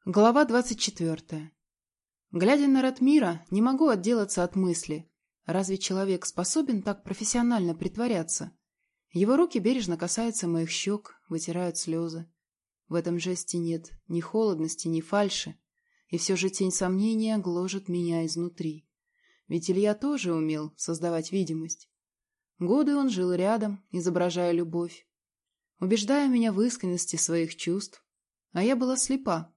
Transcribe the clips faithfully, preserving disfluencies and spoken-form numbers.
Глава двадцать четвертая. Глядя на Ратмира, не могу отделаться от мысли. Разве человек способен так профессионально притворяться? Его руки бережно касаются моих щек, вытирают слезы. В этом жесте нет ни холодности, ни фальши. И все же тень сомнения гложет меня изнутри. Ведь Илья тоже умел создавать видимость. Годы он жил рядом, изображая любовь, убеждая меня в искренности своих чувств. А я была слепа.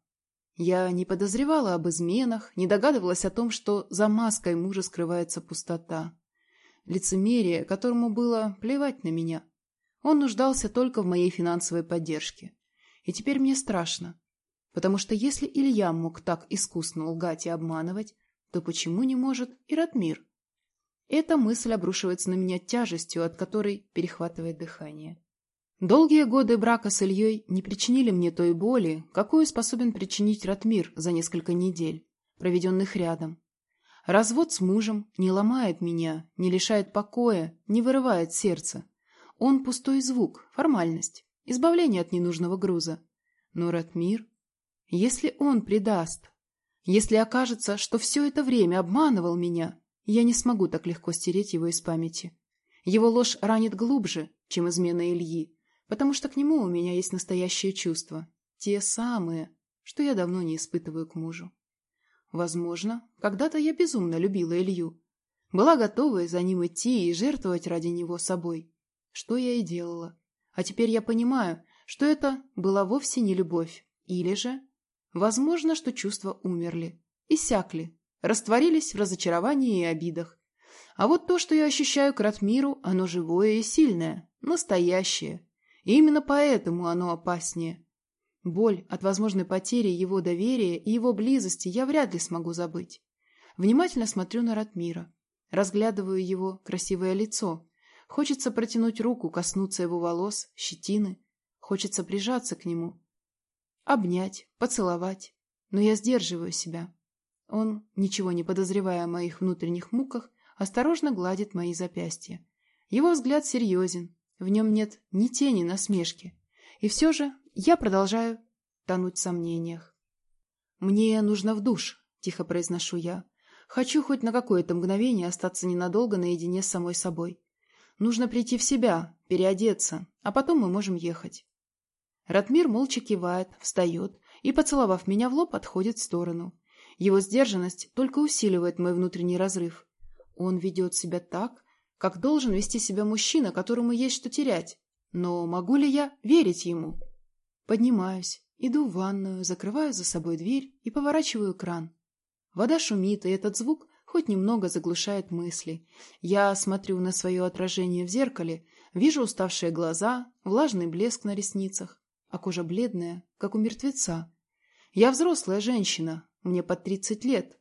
Я не подозревала об изменах, не догадывалась о том, что за маской мужа скрывается пустота. Лицемерие, которому было плевать на меня. Он нуждался только в моей финансовой поддержке. И теперь мне страшно. Потому что если Илья мог так искусно лгать и обманывать, то почему не может и Ратмир? Эта мысль обрушивается на меня тяжестью, от которой перехватывает дыхание. Долгие годы брака с Ильей не причинили мне той боли, какую способен причинить Ратмир за несколько недель, проведенных рядом. Развод с мужем не ломает меня, не лишает покоя, не вырывает сердце. Он пустой звук, формальность, избавление от ненужного груза. Но Ратмир, если он предаст, если окажется, что все это время обманывал меня, я не смогу так легко стереть его из памяти. Его ложь ранит глубже, чем измена Ильи. Потому что к нему у меня есть настоящие чувства, те самые, что я давно не испытываю к мужу. Возможно, когда-то я безумно любила Илью, была готова за ним идти и жертвовать ради него собой, что я и делала. А теперь я понимаю, что это была вовсе не любовь, или же, возможно, что чувства умерли, иссякли, растворились в разочаровании и обидах. А вот то, что я ощущаю к Ратмиру, оно живое и сильное, настоящее. И именно поэтому оно опаснее. Боль от возможной потери его доверия и его близости я вряд ли смогу забыть. Внимательно смотрю на Ратмира, разглядываю его красивое лицо. Хочется протянуть руку, коснуться его волос, щетины. Хочется прижаться к нему, обнять, поцеловать. Но я сдерживаю себя. Он, ничего не подозревая о моих внутренних муках, осторожно гладит мои запястья. Его взгляд серьезен. В нем нет ни тени насмешки. И все же я продолжаю тонуть в сомнениях. «Мне нужно в душ», — тихо произношу я. «Хочу хоть на какое-то мгновение остаться ненадолго наедине с самой собой. Нужно прийти в себя, переодеться, а потом мы можем ехать». Ратмир молча кивает, встает и, поцеловав меня в лоб, отходит в сторону. Его сдержанность только усиливает мой внутренний разрыв. Он ведет себя так, как должен вести себя мужчина, которому есть что терять. Но могу ли я верить ему? Поднимаюсь, иду в ванную, закрываю за собой дверь и поворачиваю кран. Вода шумит, и этот звук хоть немного заглушает мысли. Я смотрю на свое отражение в зеркале, вижу уставшие глаза, влажный блеск на ресницах, а кожа бледная, как у мертвеца. Я взрослая женщина, мне под тридцать лет.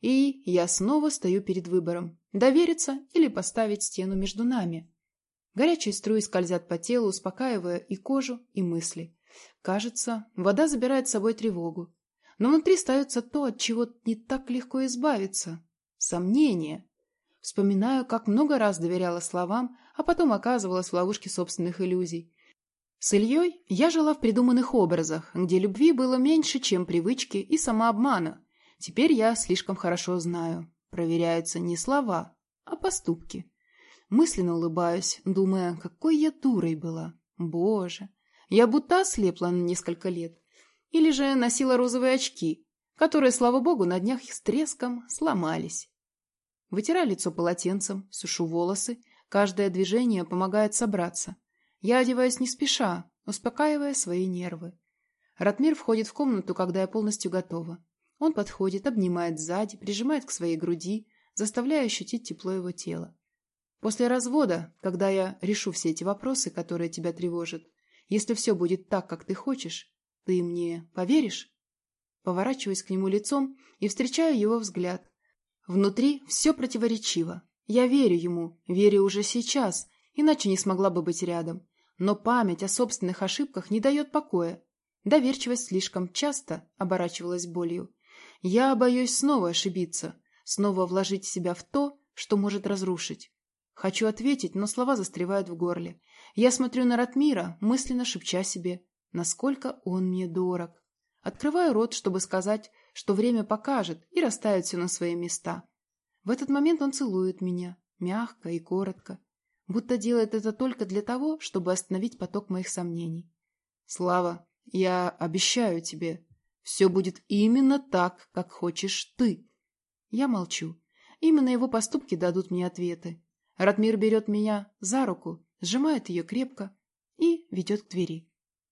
И я снова стою перед выбором – довериться или поставить стену между нами. Горячие струи скользят по телу, успокаивая и кожу, и мысли. Кажется, вода забирает с собой тревогу. Но внутри остается то, от чего не так легко избавиться – сомнение. Вспоминаю, как много раз доверяла словам, а потом оказывалась в ловушке собственных иллюзий. С Ильей я жила в придуманных образах, где любви было меньше, чем привычки и самообмана. Теперь я слишком хорошо знаю. Проверяются не слова, а поступки. Мысленно улыбаюсь, думая, какой я дурой была. Боже, я будто ослепла на несколько лет. Или же носила розовые очки, которые, слава богу, на днях с треском сломались. Вытираю лицо полотенцем, сушу волосы. Каждое движение помогает собраться. Я одеваюсь не спеша, успокаивая свои нервы. Ратмир входит в комнату, когда я полностью готова. Он подходит, обнимает сзади, прижимает к своей груди, заставляя ощутить тепло его тела. После развода, когда я решу все эти вопросы, которые тебя тревожат, если все будет так, как ты хочешь, ты мне поверишь? Поворачиваюсь к нему лицом и встречаю его взгляд. Внутри все противоречиво. Я верю ему, верю уже сейчас, иначе не смогла бы быть рядом. Но память о собственных ошибках не дает покоя. Доверчивость слишком часто оборачивалась болью. Я боюсь снова ошибиться, снова вложить себя в то, что может разрушить. Хочу ответить, но слова застревают в горле. Я смотрю на Ратмира, мысленно шепча себе, насколько он мне дорог. Открываю рот, чтобы сказать, что время покажет и расставит все на свои места. В этот момент он целует меня, мягко и коротко, будто делает это только для того, чтобы остановить поток моих сомнений. «Слава, я обещаю тебе, все будет именно так, как хочешь ты». Я молчу. Именно его поступки дадут мне ответы. Ратмир берет меня за руку, сжимает ее крепко и ведет к двери.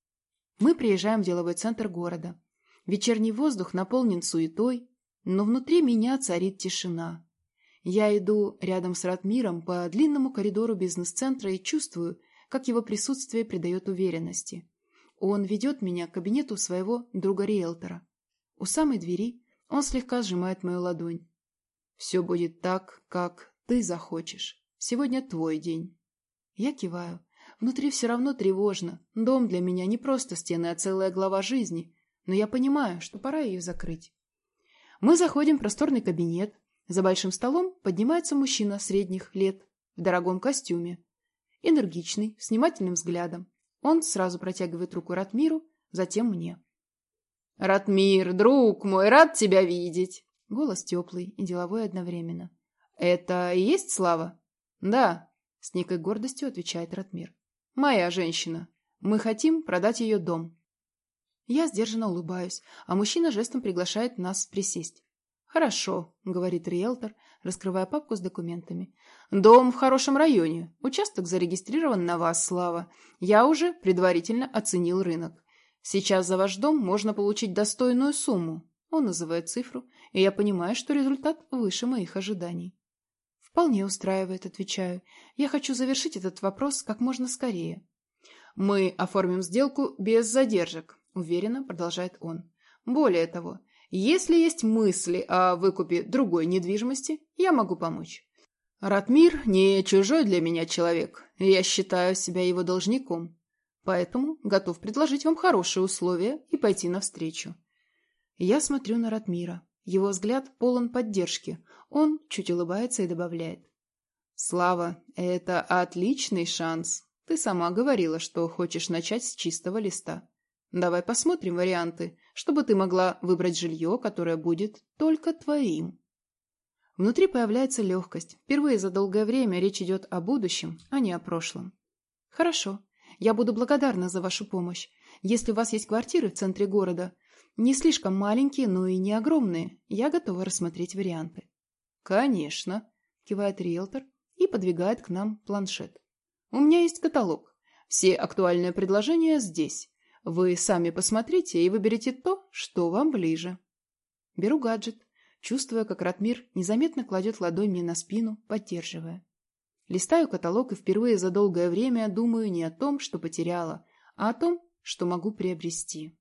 Мы приезжаем в деловой центр города. Вечерний воздух наполнен суетой, но внутри меня царит тишина. Я иду рядом с Ратмиром по длинному коридору бизнес-центра и чувствую, как его присутствие придает уверенности. Он ведет меня к кабинету своего друга-риэлтора. У самой двери он слегка сжимает мою ладонь. «Все будет так, как ты захочешь. Сегодня твой день». Я киваю. Внутри все равно тревожно. Дом для меня не просто стены, а целая глава жизни. Но я понимаю, что пора ее закрыть. Мы заходим в просторный кабинет. За большим столом поднимается мужчина средних лет в дорогом костюме. Энергичный, с внимательным взглядом. Он сразу протягивает руку Ратмиру, затем мне. «Ратмир, друг мой, рад тебя видеть!» Голос теплый и деловой одновременно. «Это и есть Слава?» «Да», — с некой гордостью отвечает Ратмир. «Моя женщина. Мы хотим продать ее дом». Я сдержанно улыбаюсь, а мужчина жестом приглашает нас присесть. «Хорошо», — говорит риэлтор, раскрывая папку с документами. «Дом в хорошем районе. Участок зарегистрирован на вас, Слава. Я уже предварительно оценил рынок. Сейчас за ваш дом можно получить достойную сумму». Он называет цифру, и я понимаю, что результат выше моих ожиданий. «Вполне устраивает», — отвечаю. «Я хочу завершить этот вопрос как можно скорее». «Мы оформим сделку без задержек», — уверенно продолжает он. «Более того, если есть мысли о выкупе другой недвижимости, я могу помочь. Ратмир не чужой для меня человек, и я считаю себя его должником, поэтому готов предложить вам хорошие условия и пойти навстречу». Я смотрю на Ратмира. Его взгляд полон поддержки. Он чуть улыбается и добавляет. «Слава, это отличный шанс. Ты сама говорила, что хочешь начать с чистого листа. Давай посмотрим варианты, чтобы ты могла выбрать жилье, которое будет только твоим». Внутри появляется легкость. Впервые за долгое время речь идет о будущем, а не о прошлом. «Хорошо. Я буду благодарна за вашу помощь. Если у вас есть квартиры в центре города, не слишком маленькие, но и не огромные, я готова рассмотреть варианты». «Конечно», — кивает риэлтор и подвигает к нам планшет. «У меня есть каталог. Все актуальные предложения здесь. Вы сами посмотрите и выберите то, что вам ближе». Беру гаджет, чувствуя, как Ратмир незаметно кладет ладонь мне на спину, поддерживая. Листаю каталог и впервые за долгое время думаю не о том, что потеряла, а о том, что могу приобрести.